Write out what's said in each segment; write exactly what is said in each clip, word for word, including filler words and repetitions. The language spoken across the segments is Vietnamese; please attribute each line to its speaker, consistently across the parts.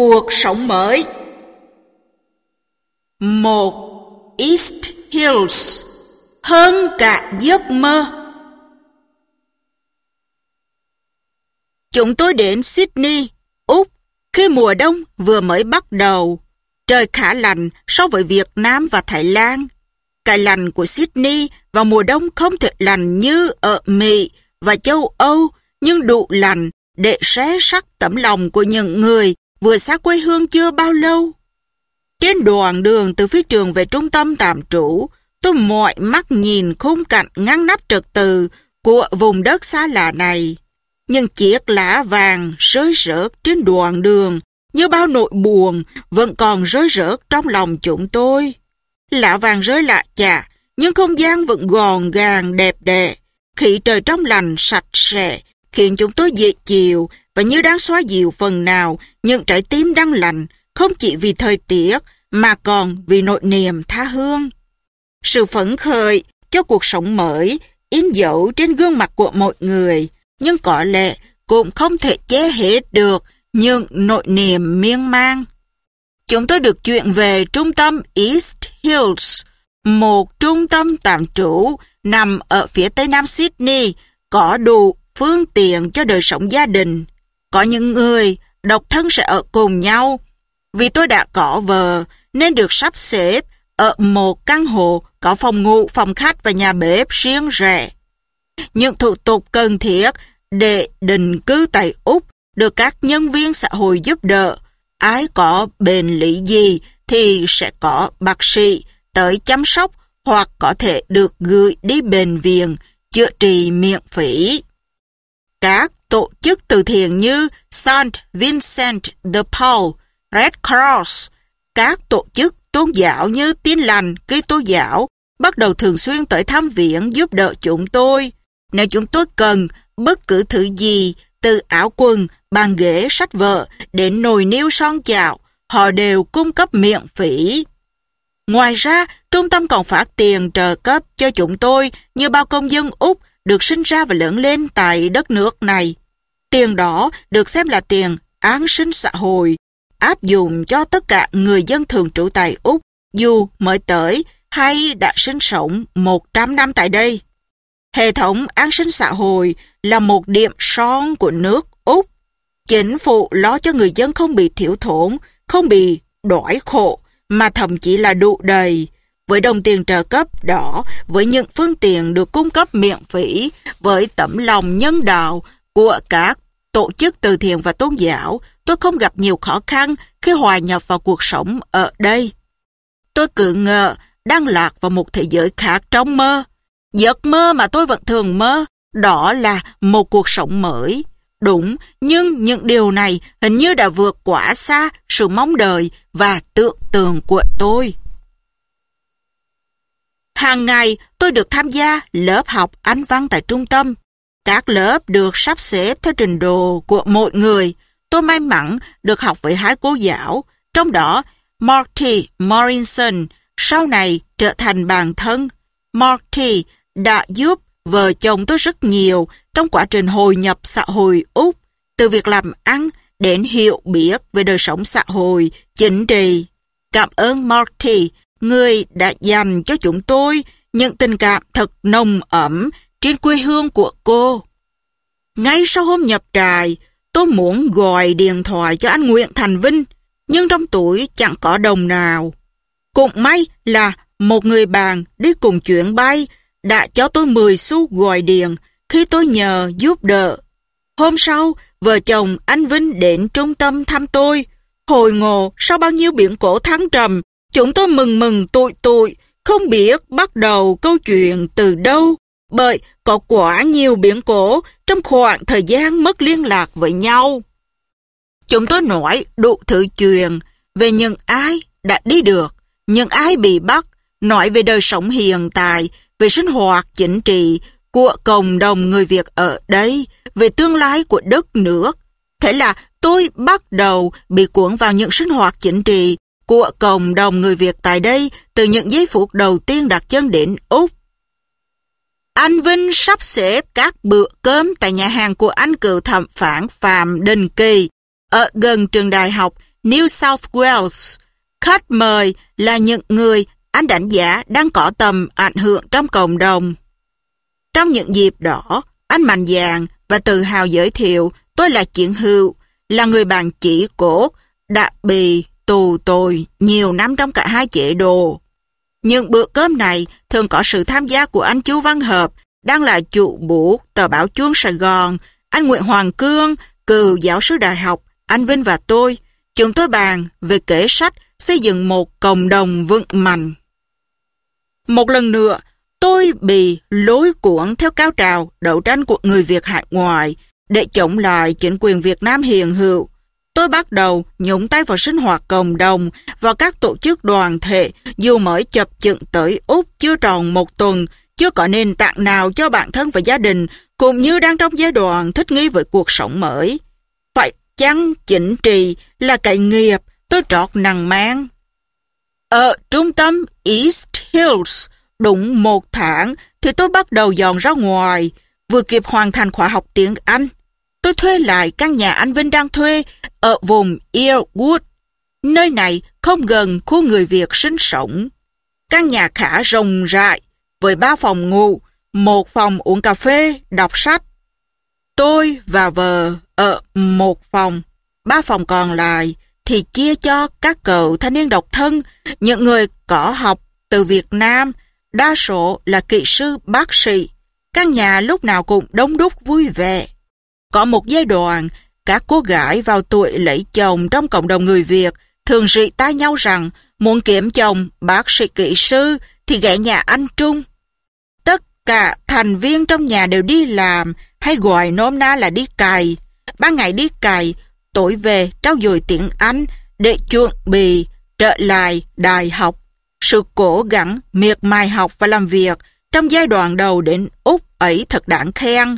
Speaker 1: cuộc sống mới. Một. East Hills, hơn cả giấc mơ. Chúng tôi đến Sydney, Úc, khi mùa đông vừa mới bắt đầu. Trời khá lạnh so với Việt Nam và Thái Lan. Cái lạnh của Sydney vào mùa đông không thể lạnh như ở Mỹ và châu Âu, nhưng đủ lạnh để xé xác tấm lòng của những người vừa xa quê hương chưa bao lâu. Trên đoạn đường từ phía trường về trung tâm tạm trú, tôi mỏi mắt nhìn khung cảnh ngăn nắp trật tự của vùng đất xa lạ này. Những chiếc lá vàng rơi rớt trên đoạn đường như bao nỗi buồn vẫn còn rơi rớt trong lòng chúng tôi. Lá vàng rơi lạ chả, nhưng không gian vẫn gọn gàng đẹp đẽ. Khí trời trong lành sạch sẽ khiến chúng tôi dễ chịu và như đang xoa dịu phần nào những trái tim đang lạnh, không chỉ vì thời tiết mà còn vì nỗi niềm tha hương. Sự phấn khởi cho cuộc sống mới in dấu trên gương mặt của mọi người, nhưng có lẽ cũng không thể che hết được những nỗi niềm miên man. Chúng tôi được chuyển về trung tâm East Hills, một trung tâm tạm trú nằm ở phía tây nam Sydney, có đủ phương tiện cho đời sống gia đình. Có những người độc thân sẽ ở cùng nhau. Vì tôi đã có vợ nên được sắp xếp ở một căn hộ có phòng ngủ, phòng khách và nhà bếp riêng rẽ. Những thủ tục cần thiết để định cư tại Úc được các nhân viên xã hội giúp đỡ. Ai có bệnh lý gì thì sẽ có bác sĩ tới chăm sóc hoặc có thể được gửi đi bệnh viện chữa trị miễn phí. Các tổ chức từ thiện như Saint Vincent de Paul, Red Cross, các tổ chức tôn giáo như Tin Lành, Kitô giáo bắt đầu thường xuyên tới thăm viếng giúp đỡ chúng tôi. Nếu chúng tôi cần bất cứ thứ gì, từ áo quần, bàn ghế, sách vở đến nồi niêu son chảo, họ đều cung cấp miễn phí. Ngoài ra, trung tâm còn phát tiền trợ cấp cho chúng tôi như bao công dân Úc được sinh ra và lớn lên tại đất nước này. Tiền đó được xem là tiền an sinh xã hội, áp dụng cho tất cả người dân thường trú tại Úc, dù mới tới hay đã sinh sống một trăm năm tại đây. Hệ thống an sinh xã hội là một điểm son của nước Úc. Chính phủ lo cho người dân không bị thiếu thốn, không bị đói khổ, mà thậm chí là đủ đầy. Với đồng tiền trợ cấp đó, với những phương tiện được cung cấp miễn phí, với tấm lòng nhân đạo của các tổ chức từ thiện và tôn giáo, tôi không gặp nhiều khó khăn khi hòa nhập vào cuộc sống ở đây. Tôi cứ ngờ đang lạc vào một thế giới khác trong mơ. Giấc mơ mà tôi vẫn thường mơ, đó là một cuộc sống mới. Đúng, nhưng những điều này hình như đã vượt quá xa sự mong đợi và tưởng tượng của tôi. Hàng ngày tôi được tham gia lớp học Anh văn tại trung tâm. Các lớp được sắp xếp theo trình độ của mỗi người. Tôi may mắn được học với hai cô giáo, trong đó Marty Morrison sau này trở thành bạn thân. Marty đã giúp vợ chồng tôi rất nhiều trong quá trình hội nhập xã hội Úc, từ việc làm ăn đến hiểu biết về đời sống xã hội, chính trị. Cảm ơn Marty, người đã dành cho chúng tôi những tình cảm thật nồng ấm trên quê hương của cô. Ngay sau hôm nhập trại, tôi muốn gọi điện thoại cho anh Nguyễn Thành Vinh, nhưng trong túi chẳng có đồng nào. Cũng may là một người bạn đi cùng chuyến bay đã cho tôi mười xu gọi điện khi tôi nhờ giúp đỡ. Hôm sau, vợ chồng anh Vinh đến trung tâm thăm tôi. Hồi ngộ sau bao nhiêu biến cố thăng trầm, chúng tôi mừng mừng tụi tụi, không biết bắt đầu câu chuyện từ đâu, bởi có quá nhiều biến cố trong khoảng thời gian mất liên lạc với nhau. Chúng tôi nói đủ thứ chuyện về những ai đã đi được, những ai bị bắt, nói về đời sống hiện tại, về sinh hoạt chính trị của cộng đồng người Việt ở đây, về tương lai của đất nước. Thế là tôi bắt đầu bị cuốn vào những sinh hoạt chính trị của cộng đồng người Việt tại đây từ những giây phút đầu tiên đặt chân đến Úc. Anh Vinh sắp xếp các bữa cơm tại nhà hàng của anh cựu thẩm phán Phạm Đình Kỳ ở gần trường đại học New South Wales. Khách mời là những người anh đánh giá đang có tầm ảnh hưởng trong cộng đồng. Trong những dịp đó, anh mạnh dạn và tự hào giới thiệu tôi là chiến hữu, là người bạn chỉ cốt, đã bị tù tội nhiều năm trong cả hai chế độ. Những bữa cơm này thường có sự tham gia của anh Chu Văn Hợp, đang là chủ bút tờ báo Chuông Sài Gòn, anh Nguyễn Hoàng Cương, cựu giáo sư đại học, anh Vinh và tôi. Chúng tôi bàn về kế sách xây dựng một cộng đồng vững mạnh. Một lần nữa, tôi bị lôi cuốn theo cao trào đấu tranh của người Việt hải ngoại để chống lại chính quyền Việt Nam hiện hữu. Tôi bắt đầu nhúng tay vào sinh hoạt cộng đồng, vào các tổ chức đoàn thể, dù mới chập chững tới Úc chưa tròn một tuần, chưa có nền tảng nào cho bản thân và gia đình, cũng như đang trong giai đoạn thích nghi với cuộc sống mới. Phải chăng chính trị là cái nghiệp tôi trót nặng mang? Ở trung tâm East Hills, đúng một tháng thì tôi bắt đầu dọn ra ngoài, vừa kịp hoàn thành khóa học tiếng Anh. Tôi thuê lại căn nhà anh Vinh đang thuê ở vùng Earwood. Nơi này không gần khu người Việt sinh sống. Căn nhà khá rộng rãi, với ba phòng ngủ, một phòng uống cà phê, đọc sách. Tôi và vợ ở một phòng, ba phòng còn lại thì chia cho các cậu thanh niên độc thân, những người có học từ Việt Nam, đa số là kỹ sư, bác sĩ. Căn nhà lúc nào cũng đông đúc vui vẻ. Có một giai đoạn, các cô gái vào tuổi lấy chồng trong cộng đồng người Việt thường rỉ tai nhau rằng muốn kiếm chồng bác sĩ kỹ sư thì ghé nhà anh Trung. Tất cả thành viên trong nhà đều đi làm, hay gọi nôm na là đi cày. Ban ngày đi cày, tối về trau dồi tiếng Anh để chuẩn bị trở lại đại học. Sự cố gắng miệt mài học và làm việc trong giai đoạn đầu đến Úc ấy thật đáng khen.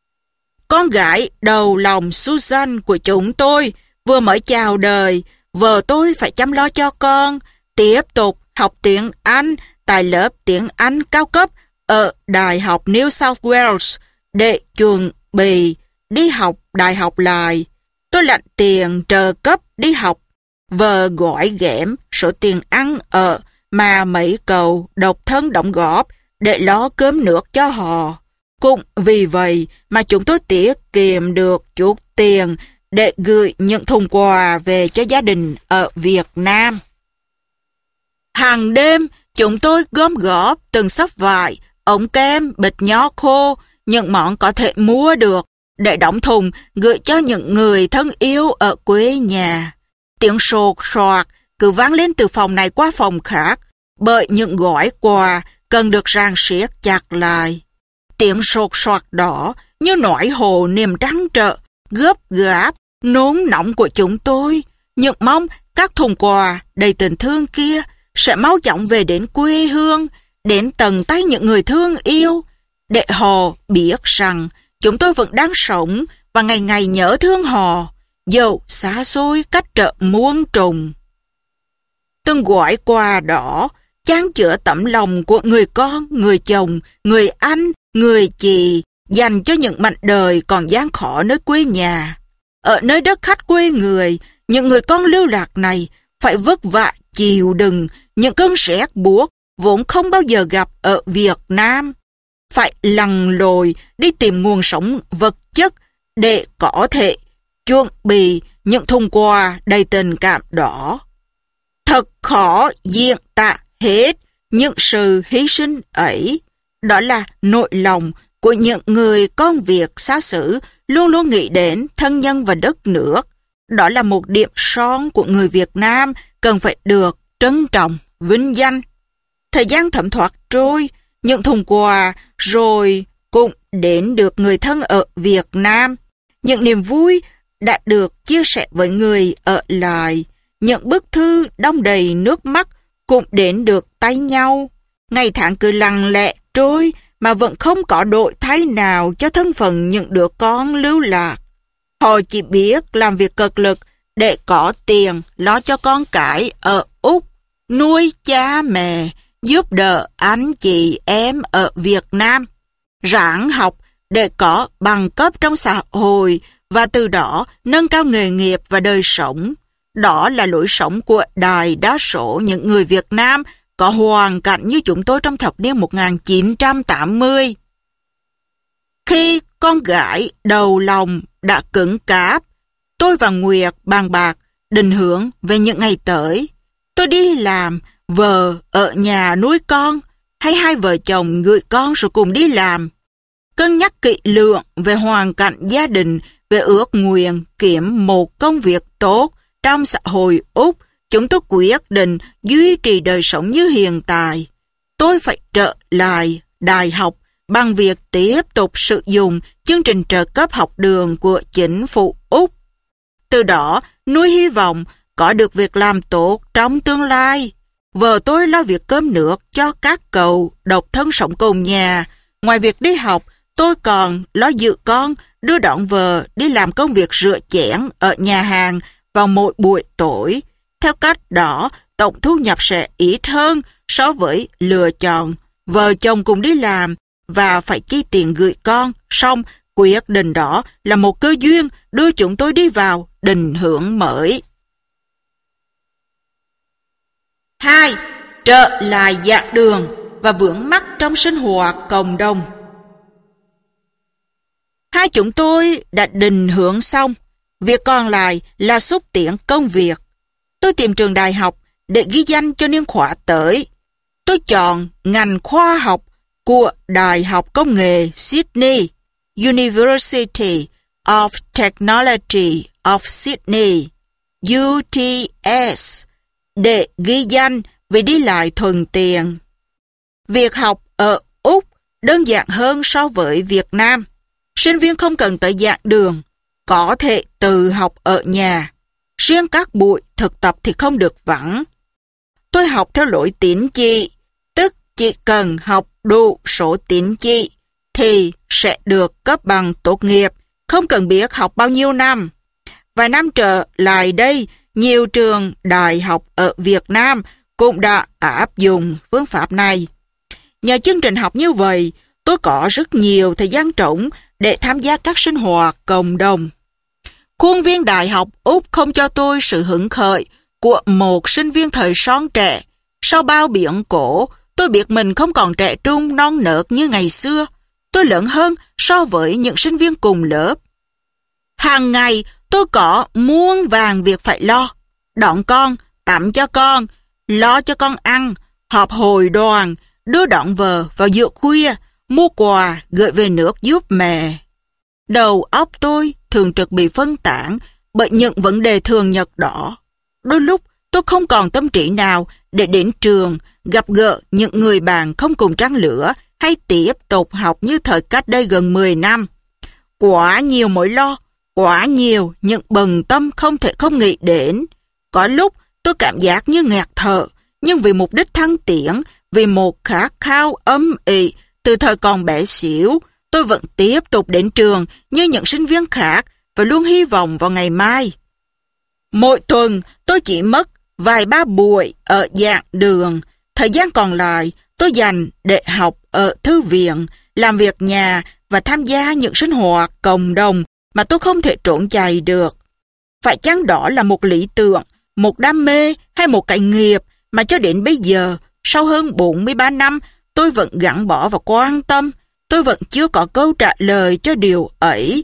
Speaker 1: Con gái đầu lòng Susan của chúng tôi vừa mới chào đời, vợ tôi phải chăm lo cho con, tiếp tục học tiếng Anh tại lớp tiếng Anh cao cấp ở Đại học New South Wales để chuẩn bị đi học đại học lại. Tôi lãnh tiền trợ cấp đi học, vợ gói ghém số tiền ăn ở mà mấy cậu độc thân đóng góp để lo cơm nước cho họ. Cũng vì vậy mà chúng tôi tiết kiệm được chút tiền để gửi những thùng quà về cho gia đình ở Việt Nam. Hàng đêm, chúng tôi gom góp từng xấp vải, ống kem, bịch nho khô, những món có thể mua được để đóng thùng gửi cho những người thân yêu ở quê nhà. Tiếng sột soạt cứ vang lên từ phòng này qua phòng khác, bởi những gói quà cần được rang siết chặt lại. Tiếng sột soạt đó như nỗi hồ niềm trăn trở, gấp gáp, nôn nóng của chúng tôi. Những mong các thùng quà đầy tình thương kia sẽ mau chóng về đến quê hương, đến tận tay những người thương yêu, để họ biết rằng chúng tôi vẫn đang sống và ngày ngày nhớ thương họ, dẫu xa xôi cách trở muôn trùng. Từng gói quà đó chan chứa tấm lòng của người con, người chồng, người anh, người chị dành cho những mảnh đời còn gian khổ nơi quê nhà. Ở nơi đất khách quê người, những người con lưu lạc này phải vất vả chịu đựng những cơn rét buốt vốn không bao giờ gặp ở Việt Nam. Phải lặn lội đi tìm nguồn sống vật chất để có thể chuẩn bị những thùng quà đầy tình cảm đó. Thật khó diễn tả hết những sự hy sinh ấy. Đó là nỗi lòng của những người con Việt xa xứ luôn luôn nghĩ đến thân nhân và đất nước. Đó là một điểm son của người Việt Nam cần phải được trân trọng, vinh danh. Thời gian thấm thoát trôi, những thùng quà rồi cũng đến được người thân ở Việt Nam. Những niềm vui đã được chia sẻ với người ở lại. Những bức thư đong đầy nước mắt cũng đến được tay nhau. Ngày tháng cứ lặng lẽ trôi mà vẫn không có đổi thay nào cho thân phận những đứa con lưu lạc. Họ chỉ biết làm việc cực lực để có tiền lo cho con cái ở Úc, nuôi cha mẹ, giúp đỡ anh chị em ở Việt Nam, ráng học để có bằng cấp trong xã hội và từ đó nâng cao nghề nghiệp và đời sống. Đó là lối sống của đại đa số những người Việt Nam có hoàn cảnh như chúng tôi trong thập niên một nghìn chín trăm tám mươi. Khi con gái đầu lòng đã cứng cáp, tôi và Nguyệt bàn bạc định hướng về những ngày tới. Tôi đi làm, vợ ở nhà nuôi con, hay hai vợ chồng gửi con rồi cùng đi làm. Cân nhắc kỹ lưỡng về hoàn cảnh gia đình, về ước nguyện kiếm một công việc tốt trong xã hội Úc, chúng tôi quyết định duy trì đời sống như hiện tại. Tôi phải trở lại đại học bằng việc tiếp tục sử dụng chương trình trợ cấp học đường của chính phủ Úc. Từ đó, nuôi hy vọng có được việc làm tốt trong tương lai. Vợ tôi lo việc cơm nước cho các cậu độc thân sống cùng nhà. Ngoài việc đi học, tôi còn lo giữ con, đưa đón vợ đi làm công việc rửa chén ở nhà hàng vào mỗi buổi tối. Theo cách đó, tổng thu nhập sẽ ít hơn so với lựa chọn vợ chồng cùng đi làm và phải chi tiền gửi con. Xong, quyết định đó là một cơ duyên đưa chúng tôi đi vào định hướng mới. Hai, trở lại dạng đường và vướng mắc trong sinh hoạt cộng đồng. Hai chúng tôi đã định hướng xong, việc còn lại là xúc tiến công việc. Tôi tìm trường đại học để ghi danh cho niên khóa tới. Tôi chọn ngành khoa học của Đại học Công nghệ Sydney, University of Technology of Sydney, U T S, để ghi danh vì đi lại thuận tiện. Việc học ở Úc đơn giản hơn so với Việt Nam. Sinh viên không cần tới giảng đường, có thể tự học ở nhà. Riêng các buổi thực tập thì không được vắng. Tôi học theo lối tín chỉ, tức chỉ cần học đủ số tín chỉ thì sẽ được cấp bằng tốt nghiệp, không cần biết học bao nhiêu năm. Vài năm trở lại đây, nhiều trường đại học ở Việt Nam cũng đã áp dụng phương pháp này. Nhờ chương trình học như vậy, tôi có rất nhiều thời gian trống để tham gia các sinh hoạt cộng đồng. Khuôn viên đại học Úc không cho tôi sự hứng khởi của một sinh viên thời son trẻ. Sau bao biến cố, tôi biết mình không còn trẻ trung non nớt như ngày xưa. Tôi lớn hơn so với những sinh viên cùng lớp. Hàng ngày, tôi có muôn vàn việc phải lo. Đón con, tắm cho con, lo cho con ăn, họp hội đoàn, đưa đón vợ vào giữa khuya, mua quà gửi về nước giúp mẹ. Đầu óc tôi thường trực bị phân tán bởi những vấn đề thường nhật đó. Đôi lúc tôi không còn tâm trí nào để đến trường, gặp gỡ những người bạn không cùng trang lứa hay tiếp tục học như thời cách đây gần mười năm. Quá nhiều mối lo, quá nhiều những bận tâm không thể không nghĩ đến. Có lúc tôi cảm giác như ngạt thở, nhưng vì mục đích thăng tiến, vì một khát khao âm ỉ từ thời còn bé xíu, tôi vẫn tiếp tục đến trường như những sinh viên khác và luôn hy vọng vào ngày mai. Mỗi tuần tôi chỉ mất vài ba buổi ở giảng đường, thời gian còn lại tôi dành để học ở thư viện, làm việc nhà và tham gia những sinh hoạt cộng đồng mà tôi không thể trốn chạy được. Phải chăng đó là một lý tưởng, một đam mê hay một cái nghiệp mà cho đến bây giờ, sau hơn bốn mươi ba năm, tôi vẫn gắn bó và quan tâm, tôi vẫn chưa có câu trả lời cho điều ấy.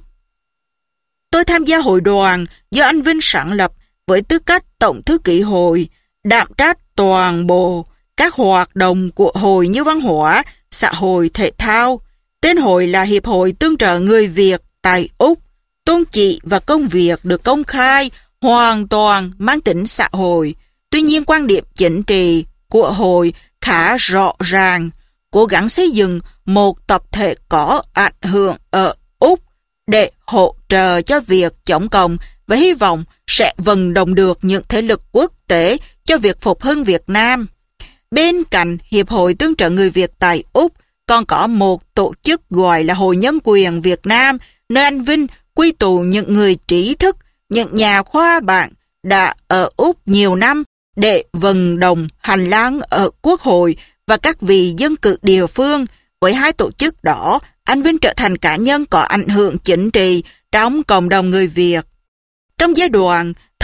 Speaker 1: Tôi tham gia hội đoàn do anh Vinh sáng lập với tư cách tổng thư ký hội, đảm trách toàn bộ các hoạt động của hội như văn hóa, xã hội, thể thao. Tên hội là Hiệp hội Tương trợ Người Việt tại Úc. Tôn chỉ và công việc được công khai, hoàn toàn mang tính xã hội. Tuy nhiên quan điểm chính trị của hội khá rõ ràng, cố gắng xây dựng một tập thể có ảnh hưởng ở Úc để hỗ trợ cho việc chống cộng và hy vọng sẽ vận động được những thế lực quốc tế cho việc phục hưng Việt Nam. Bên cạnh Hiệp hội Tương trợ Người Việt tại Úc còn có một tổ chức gọi là Hội Nhân quyền Việt Nam, nơi anh Vinh quy tụ những người trí thức, những nhà khoa bảng đã ở Úc nhiều năm để vận động hành lang ở Quốc hội và các vị dân cử địa phương. Với hai tổ chức đó, anh Vinh trở thành cá nhân có ảnh hưởng chính trị trong cộng đồng người Việt. Trong giai đoạn thời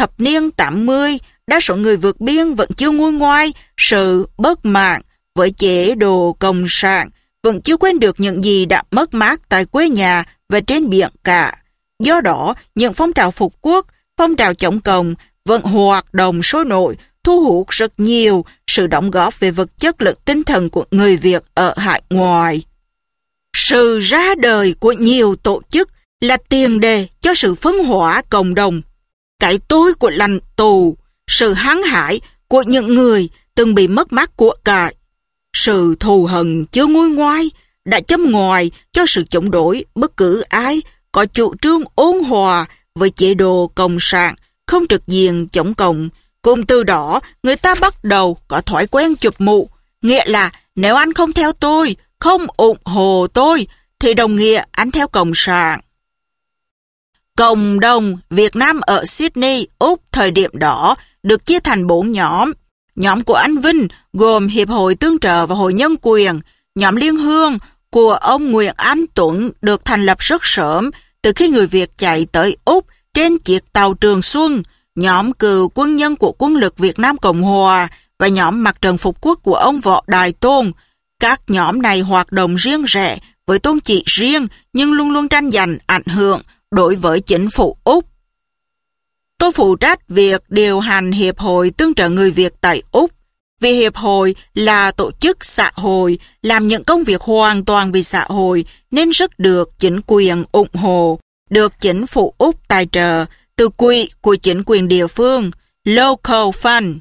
Speaker 1: thập niên tám mươi, đa số người vượt biên vẫn chưa nguôi ngoai sự bất mãn với chế độ cộng sản, vẫn chưa quên được những gì đã mất mát tại quê nhà và trên biển cả. Do đó, những phong trào phục quốc, phong trào chống cộng vẫn hoạt động sôi nổi, thu hút rất nhiều sự đóng góp về vật chất lẫn tinh thần của người Việt ở hải ngoại. Sự ra đời của nhiều tổ chức là tiền đề cho sự phân hóa cộng đồng. Cái tôi của lành tù, sự hăng hái của những người từng bị mất mát của cải, sự thù hận chưa nguôi ngoai đã châm ngòi cho sự chống đối bất cứ ai có chủ trương ôn hòa với chế độ cộng sản, không trực diện chống cộng. Cùng từ đó, người ta bắt đầu có thói quen chụp mũ, nghĩa là nếu anh không theo tôi, không ủng hộ tôi, thì đồng nghĩa anh theo cộng sản. Cộng đồng Việt Nam ở Sydney, Úc thời điểm đó được chia thành bốn nhóm. Nhóm của anh Vinh gồm Hiệp hội Tương trợ và Hội Nhân quyền. Nhóm Liên Hương của ông Nguyễn Anh Tuấn được thành lập rất sớm, từ khi người Việt chạy tới Úc trên chiếc tàu Trường Xuân. Nhóm Cựu Quân nhân của Quân lực Việt Nam Cộng Hòa và nhóm Mặt trận Phục quốc của ông Võ Đài Tôn. Các nhóm này hoạt động riêng rẽ với tôn chỉ riêng nhưng luôn luôn tranh giành ảnh hưởng đối với chính phủ Úc. Tôi phụ trách việc điều hành Hiệp hội Tương trợ người Việt tại Úc. Vì Hiệp hội là tổ chức xã hội, làm những công việc hoàn toàn vì xã hội nên rất được chính quyền ủng hộ, được chính phủ Úc tài trợ từ quỹ của chính quyền địa phương, Local Fund.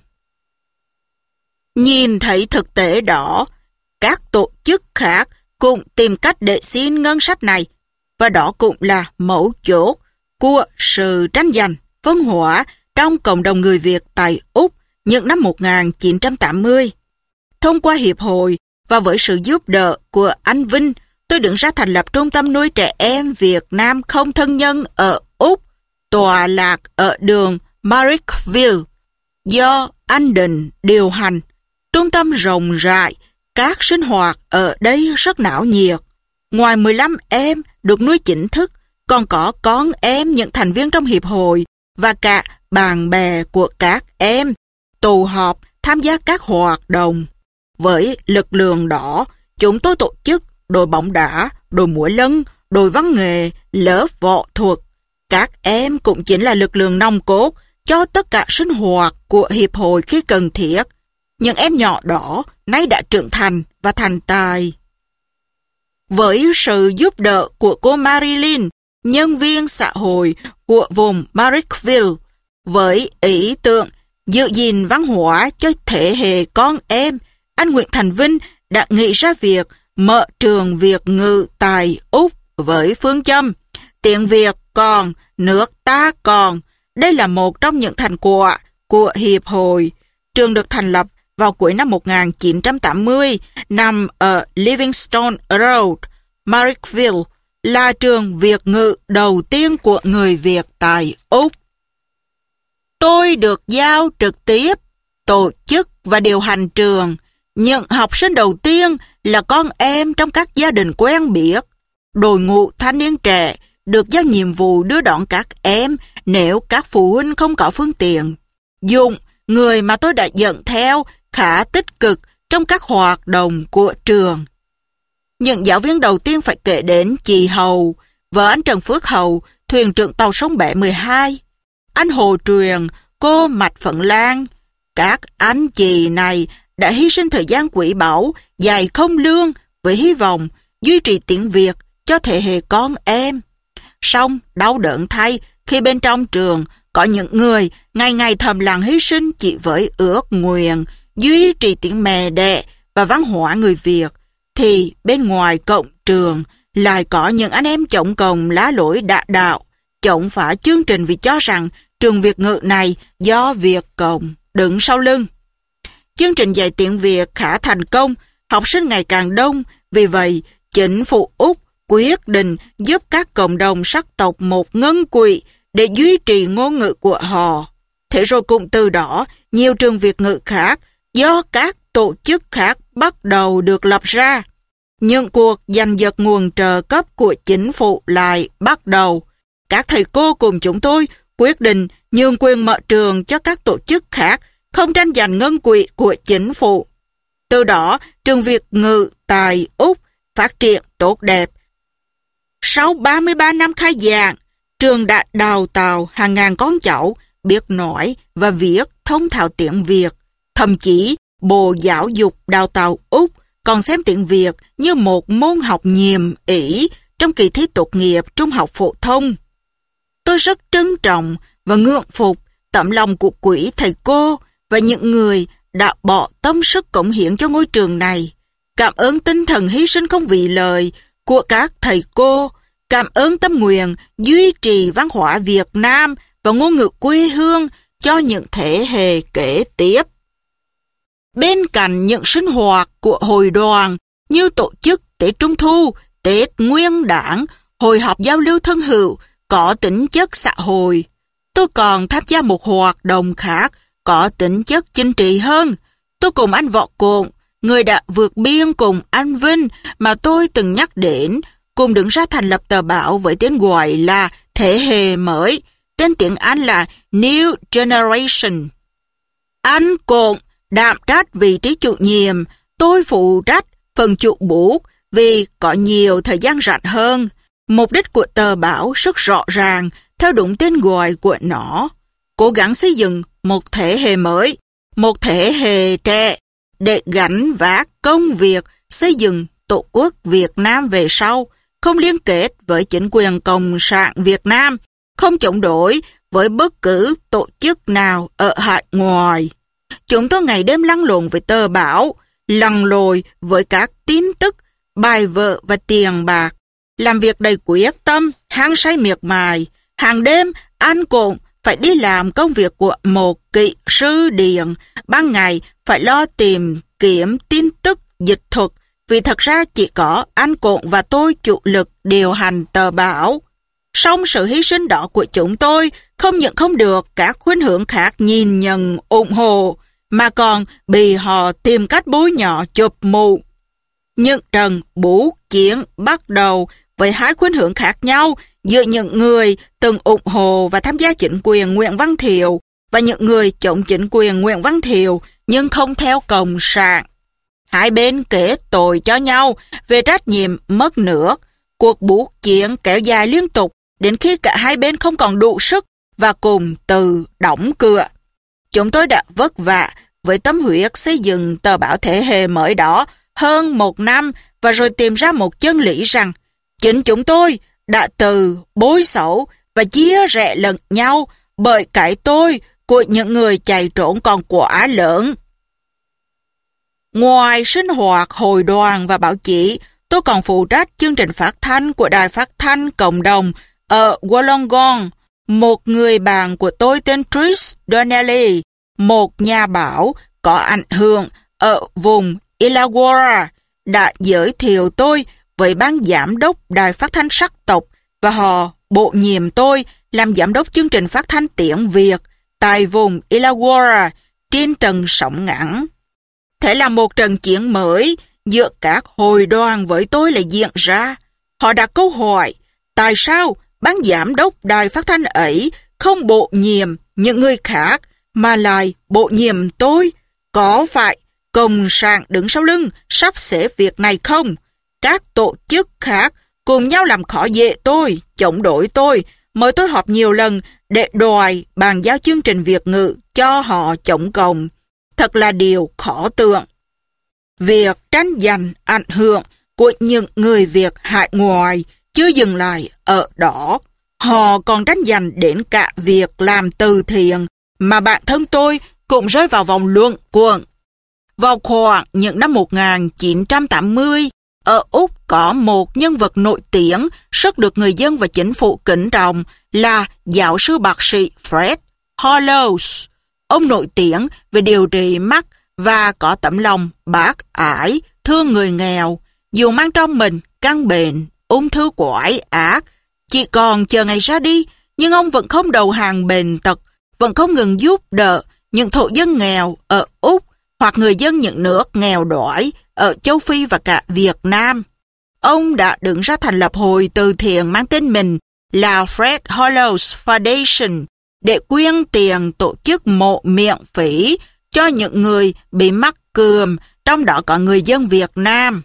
Speaker 1: Nhìn thấy thực tế đó, các tổ chức khác cũng tìm cách để xin ngân sách này, và đó cũng là mấu chốt của sự tranh giành, phân hóa trong cộng đồng người Việt tại Úc những năm một nghìn chín trăm tám mươi. Thông qua hiệp hội và với sự giúp đỡ của anh Vinh, tôi đứng ra thành lập trung tâm nuôi trẻ em Việt Nam không thân nhân ở Úc, tọa lạc ở đường Marrickville, do anh Định điều hành. Trung tâm rộng rãi, các sinh hoạt ở đây rất náo nhiệt. Ngoài mười lăm em được nuôi chính thức, còn có con em những thành viên trong hiệp hội và cả bạn bè của các em tụ họp tham gia các hoạt động. Với lực lượng đó, chúng tôi tổ chức đội bóng đá, đội múa lân, đội văn nghệ, lớp võ thuật. Các em cũng chính là lực lượng nòng cốt cho tất cả sinh hoạt của hiệp hội khi cần thiết. Những em nhỏ đó nay đã trưởng thành và thành tài. Với sự giúp đỡ của cô Marilyn, nhân viên xã hội của vùng Marrickville, với ý tưởng giữ gìn văn hóa cho thế hệ con em, anh Nguyễn Thành Vinh đã nghĩ ra việc mở trường Việt ngữ tại Úc với phương châm tiếng Việt còn, nước ta còn. Đây là một trong những thành quả của hiệp hội. Trường được thành lập vào cuối năm một nghìn chín trăm tám mươi, nằm ở Livingstone Road, Marrickville, là trường Việt ngữ đầu tiên của người Việt tại Úc. Tôi được giao trực tiếp tổ chức và điều hành trường. Những học sinh đầu tiên là con em trong các gia đình quen biết. Đội ngũ thanh niên trẻ được giao nhiệm vụ đưa đón các em nếu các phụ huynh không có phương tiện. Dụng, người mà tôi đã dẫn theo, khá tích cực trong các hoạt động của trường. Những giáo viên đầu tiên phải kể đến chị Hầu, vợ anh Trần Phước Hầu, thuyền trưởng tàu sông Bẻ mười hai, anh Hồ Truyền, cô Mạch Phận Lan. Các anh chị này đã hy sinh thời gian quý báu, dài không lương với hy vọng duy trì tiếng Việt cho thế hệ con em. Song đau đớn thay khi bên trong trường có những người ngày ngày thầm lặng hy sinh chỉ với ước nguyện duy trì tiếng mẹ đẻ và văn hóa người Việt, thì bên ngoài cổng trường lại có những anh em chống cộng lá lối đạ đạo, chống phá chương trình vì cho rằng trường Việt ngữ này do Việt Cộng đứng sau lưng. Chương trình dạy tiếng Việt khá thành công, học sinh ngày càng đông, vì vậy chính phủ Úc quyết định giúp các cộng đồng sắc tộc một ngân quỹ để duy trì ngôn ngữ của họ. Thế rồi cũng từ đó, nhiều trường Việt ngữ khác do các tổ chức khác bắt đầu được lập ra. Những cuộc giành giật nguồn trợ cấp của chính phủ lại bắt đầu. Các thầy cô cùng chúng tôi quyết định nhường quyền mở trường cho các tổ chức khác không tranh giành ngân quỹ của chính phủ. Từ đó, trường Việt ngữ tại Úc phát triển tốt đẹp. Sau ba mươi ba năm khai giảng, trường đã đào tạo hàng ngàn con cháu biết nói và viết thông thạo tiếng Việt. Thậm chí, Bộ Giáo dục Đào tạo Úc còn xem tiếng Việt như một môn học nhiệm ỷ trong kỳ thi tốt nghiệp trung học phổ thông. Tôi rất trân trọng và ngưỡng phục tấm lòng của quý thầy cô và những người đã bỏ tâm sức cống hiến cho ngôi trường này. Cảm ơn tinh thần hy sinh không vì lời của các thầy cô. Cảm ơn tâm nguyện duy trì văn hóa Việt Nam và ngôn ngữ quê hương cho những thế hệ kế tiếp. Bên cạnh những sinh hoạt của hội đoàn như tổ chức Tết Trung Thu, Tết Nguyên Đán, hội họp giao lưu thân hữu có tính chất xã hội, tôi còn tham gia một hoạt động khác có tính chất chính trị hơn. Tôi cùng anh Võ Cộn, người đã vượt biên cùng anh Vinh mà tôi từng nhắc đến, cùng đứng ra thành lập tờ báo với tên gọi là Thế hệ mới, tên tiếng Anh là New Generation. Anh Cộn đảm trách vị trí chủ nhiệm, tôi phụ trách phần chủ bút vì có nhiều thời gian rảnh hơn. Mục đích của tờ báo rất rõ ràng, theo đúng tên gọi của nó: cố gắng xây dựng một thế hệ mới, một thế hệ trẻ để gánh vác công việc xây dựng Tổ quốc Việt Nam về sau, không liên kết với chính quyền Cộng sản Việt Nam, không chống đối với bất cứ tổ chức nào ở hải ngoại. Chúng tôi ngày đêm lăn lộn với tờ báo, lăn lội với các tin tức, bài vở và tiền bạc, làm việc đầy quyết tâm, hăng say miệt mài. Hàng đêm, anh Cộn phải đi làm công việc của một kỹ sư điện, ban ngày phải lo tìm kiếm tin tức dịch thuật, vì thật ra chỉ có anh Cộn và tôi chủ lực điều hành tờ báo. Song sự hy sinh đó của chúng tôi không những không được các khuynh hướng khác nhìn nhận ủng hộ, mà còn bị họ tìm cách bôi nhọ chụp mũ. Những trận bú chiến bắt đầu với hai khuynh hướng khác nhau giữa những người từng ủng hộ và tham gia chính quyền Nguyễn Văn Thiệu và những người chống chính quyền Nguyễn Văn Thiệu nhưng không theo Cộng sản. Hai bên kể tội cho nhau về trách nhiệm mất nước. Cuộc bú chiến kéo dài liên tục đến khi cả hai bên không còn đủ sức và cùng từ đóng cửa. Chúng tôi đã vất vả với tâm huyết xây dựng tờ báo thế hệ mới đó hơn một năm và rồi tìm ra một chân lý rằng chính chúng tôi đã từ bối xấu và chia rẽ lẫn nhau bởi cái tôi của những người chạy trốn còn quá lớn. Ngoài sinh hoạt hội đoàn và báo chí, tôi còn phụ trách chương trình phát thanh của Đài Phát thanh Cộng đồng ở Wollongong. Một người bạn của tôi tên Trish Donnelly, một nhà báo có ảnh hưởng ở vùng Illawarra, đã giới thiệu tôi với ban giám đốc Đài Phát thanh sắc tộc và họ bổ nhiệm tôi làm giám đốc chương trình phát thanh tiếng Việt tại vùng Illawarra trên tầng sóng ngắn. Thế là một trận chiến mới giữa các hội đoàn với tôi lại diễn ra. Họ đặt câu hỏi, tại sao ban giám đốc đài phát thanh ấy không bổ nhiệm những người khác mà lại bổ nhiệm tôi? Có phải Cộng sản đứng sau lưng sắp xếp việc này không? Các tổ chức khác cùng nhau làm khó dễ tôi, chống đối tôi, mời tôi họp nhiều lần để đòi bàn giao chương trình Việt ngữ cho họ chống cộng. Thật là điều khó tưởng. Việc tranh giành ảnh hưởng của những người Việt hải ngoại chưa dừng lại ở đó. Họ còn tranh giành đến cả việc làm từ thiện mà bản thân tôi cũng rơi vào vòng luẩn quẩn. Vào khoảng những năm một nghìn chín trăm tám mươi, ở Úc có một nhân vật nổi tiếng rất được người dân và chính phủ kính trọng là giáo sư bác sĩ Fred Hollows. Ông nổi tiếng về điều trị mắt và có tấm lòng bác ái, thương người nghèo. Dù mang trong mình căn bệnh, ung thư quái ác, chỉ còn chờ ngày ra đi, nhưng ông vẫn không đầu hàng bệnh tật, vẫn không ngừng giúp đỡ những thổ dân nghèo ở Úc hoặc người dân những nước nghèo đói ở châu Phi và cả Việt Nam. Ông đã đứng ra thành lập hội từ thiện mang tên mình là Fred Hollows Foundation để quyên tiền tổ chức mộ miễn phí cho những người bị mắc cườm, trong đó có người dân Việt Nam.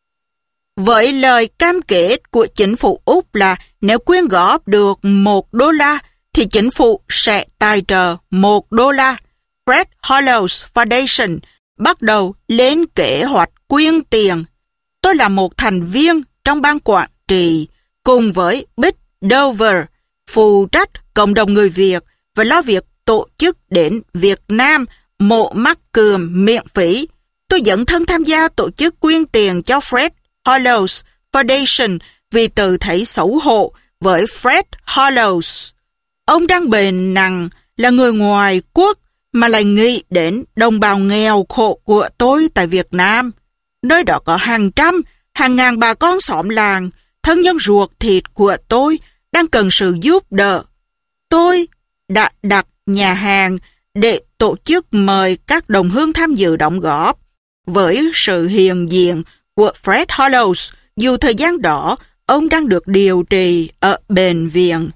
Speaker 1: Với lời cam kết của chính phủ Úc là nếu quyên góp được một đô la, thì chính phủ sẽ tài trợ một đô la. Fred Hollows Foundation bắt đầu lên kế hoạch quyên tiền. Tôi là một thành viên trong ban quản trị, cùng với Bích Dover, phụ trách cộng đồng người Việt và lo việc tổ chức đến Việt Nam mộ mắc cườm miễn phí. Tôi dẫn thân tham gia tổ chức quyên tiền cho Fred Hollows Foundation vì tự thấy xấu hổ với Fred Hollows. Ông đang bền nặng là người ngoài quốc mà lại nghĩ đến đồng bào nghèo khổ của tôi tại Việt Nam. Nơi đó có hàng trăm, hàng ngàn bà con xóm làng, thân nhân ruột thịt của tôi đang cần sự giúp đỡ. Tôi đã đặt nhà hàng để tổ chức mời các đồng hương tham dự đóng góp. Với sự hiện diện của Fred Hollows, dù thời gian đó ông đang được điều trị ở bệnh viện,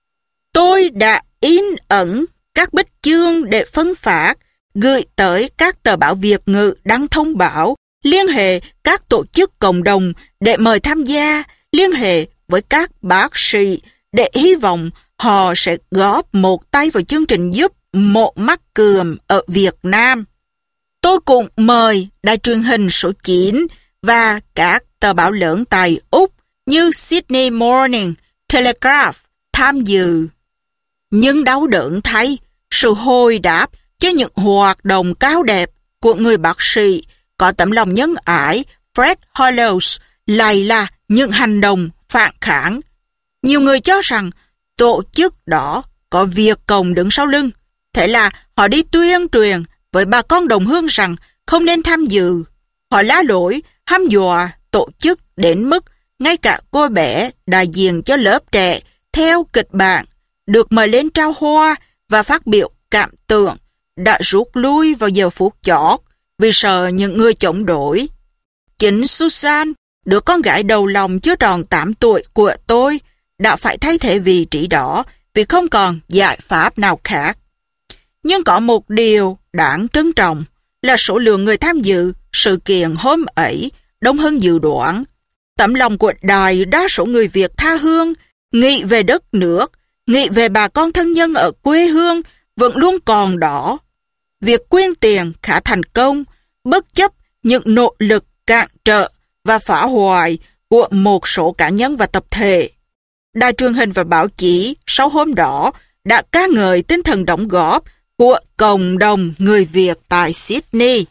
Speaker 1: tôi đã in ẩn các bích chương để phân phát, gửi tới các tờ báo Việt ngữ đăng thông báo, liên hệ các tổ chức cộng đồng để mời tham gia, liên hệ với các bác sĩ để hy vọng họ sẽ góp một tay vào chương trình giúp mộ mắc cườm ở Việt Nam. Tôi cũng mời đài truyền hình số chín và các tờ báo lớn tại Úc như Sydney Morning Telegraph tham dự. Nhưng đau đớn thay, sự hồi đáp cho những hoạt động cao đẹp của người bác sĩ có tấm lòng nhân ái Fred Hollows lại là những hành động phản kháng. Nhiều người cho rằng tổ chức đó có Việt Cộng đứng sau lưng. Thế là họ đi tuyên truyền với bà con đồng hương rằng không nên tham dự. Họ la lối, hăm dọa tổ chức đến mức ngay cả cô bé đại diện cho lớp trẻ theo kịch bản được mời lên trao hoa và phát biểu cảm tưởng đã rút lui vào giờ phút chót vì sợ những người chống đối. Chính Susan, đứa con gái đầu lòng chưa tròn tám tuổi của tôi, đã phải thay thế vị trí đó vì không còn giải pháp nào khác. Nhưng có một điều đáng trân trọng là số lượng người tham dự sự kiện hôm ấy đông hơn dự đoán. Tấm lòng của đại đa số người Việt tha hương, nghĩ về đất nước, nghĩ về bà con thân nhân ở quê hương vẫn luôn còn đó. Việc quyên tiền khá thành công, bất chấp những nỗ lực cản trở và phá hoại của một số cá nhân và tập thể. Đài truyền hình và báo chí sau hôm đó đã ca ngợi tinh thần đóng góp của cộng đồng người Việt tại Sydney.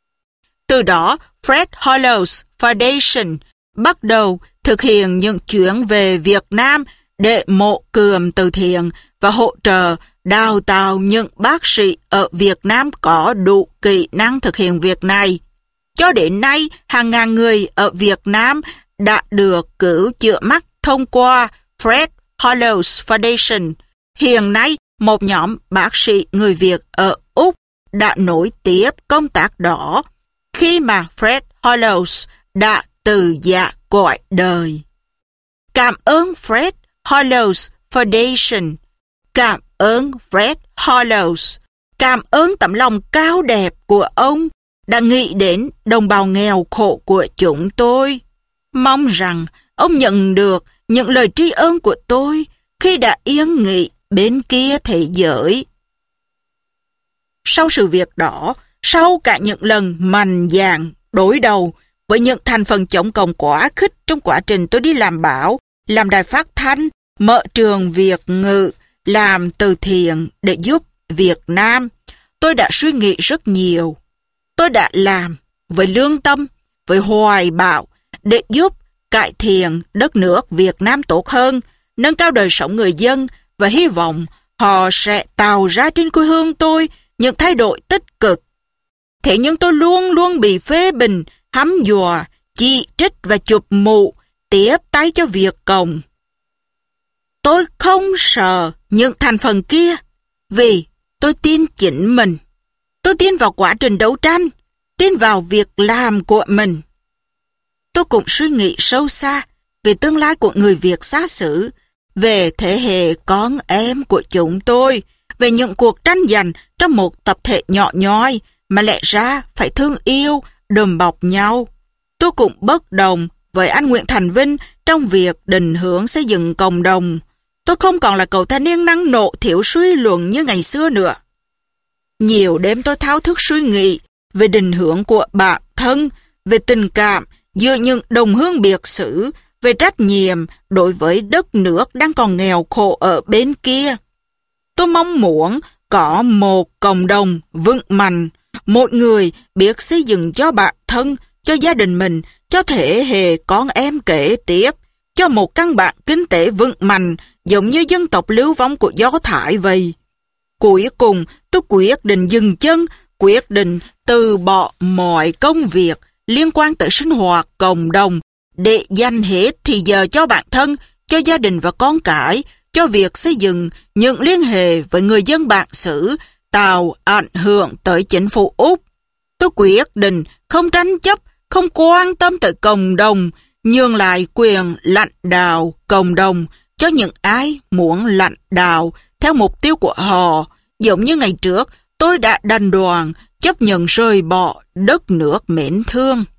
Speaker 1: Từ đó, Fred Hollows Foundation bắt đầu thực hiện những chuyến về Việt Nam để mộ cườm từ thiện và hỗ trợ đào tạo những bác sĩ ở Việt Nam có đủ kỹ năng thực hiện việc này. Cho đến nay, hàng ngàn người ở Việt Nam đã được cứu chữa mắt thông qua Fred Hollows Foundation. Hiện nay, một nhóm bác sĩ người Việt ở Úc đã nối tiếp công tác đó khi mà Fred Hollows đã từ dạ cõi đời. Cảm ơn Fred Hollows Foundation. Cảm ơn Fred Hollows. Cảm ơn tấm lòng cao đẹp của ông đã nghĩ đến đồng bào nghèo khổ của chúng tôi. Mong rằng ông nhận được những lời tri ân của tôi khi đã yên nghỉ bên kia thế giới. Sau sự việc đó, sau cả những lần mạnh dạn đối đầu với những thành phần chống cộng quá khích trong quá trình tôi đi làm báo, làm đài phát thanh, mở trường Việt ngữ, làm từ thiện để giúp Việt Nam, tôi đã suy nghĩ rất nhiều. Tôi đã làm với lương tâm, với hoài bão để giúp cải thiện đất nước Việt Nam tốt hơn, nâng cao đời sống người dân và hy vọng họ sẽ tạo ra trên quê hương tôi những thay đổi tích cực. Thế nhưng tôi luôn luôn bị phê bình, hăm dọa, chỉ trích và chụp mũ, tiếp tay cho Việt Cộng. Tôi không sợ những thành phần kia vì tôi tin chính mình. Tôi tin vào quá trình đấu tranh, tin vào việc làm của mình. Tôi cũng suy nghĩ sâu xa về tương lai của người Việt xa xứ, về thế hệ con em của chúng tôi, về những cuộc tranh giành trong một tập thể nhỏ nhoi mà lẽ ra phải thương yêu, đùm bọc nhau. Tôi cũng bất đồng với anh Nguyễn Thành Vinh trong việc định hướng xây dựng cộng đồng. Tôi không còn là cậu thanh niên năng nổ thiểu suy luận như ngày xưa nữa. Nhiều đêm tôi thao thức suy nghĩ về định hướng của bản thân, về tình cảm giữa những đồng hương biệt xứ, về trách nhiệm đối với đất nước đang còn nghèo khổ ở bên kia. Tôi mong muốn có một cộng đồng vững mạnh, mỗi người biết xây dựng cho bản thân, cho gia đình mình, cho thế hệ con em kế tiếp, cho một căn bản kinh tế vững mạnh giống như dân tộc lưu vong của Do Thái vậy. Cuối cùng, tôi quyết định dừng chân, quyết định từ bỏ mọi công việc liên quan tới sinh hoạt cộng đồng để dành hết thì giờ cho bản thân, cho gia đình và con cái, cho việc xây dựng những liên hệ với người dân bản xứ, tạo ảnh hưởng tới chính phủ Úc. Tôi quyết định không tranh chấp, không quan tâm tới cộng đồng, nhường lại quyền lãnh đạo cộng đồng cho những ai muốn lãnh đạo theo mục tiêu của họ. Giống như ngày trước, tôi đã đành đoàn chấp nhận rời bỏ đất nước mến thương.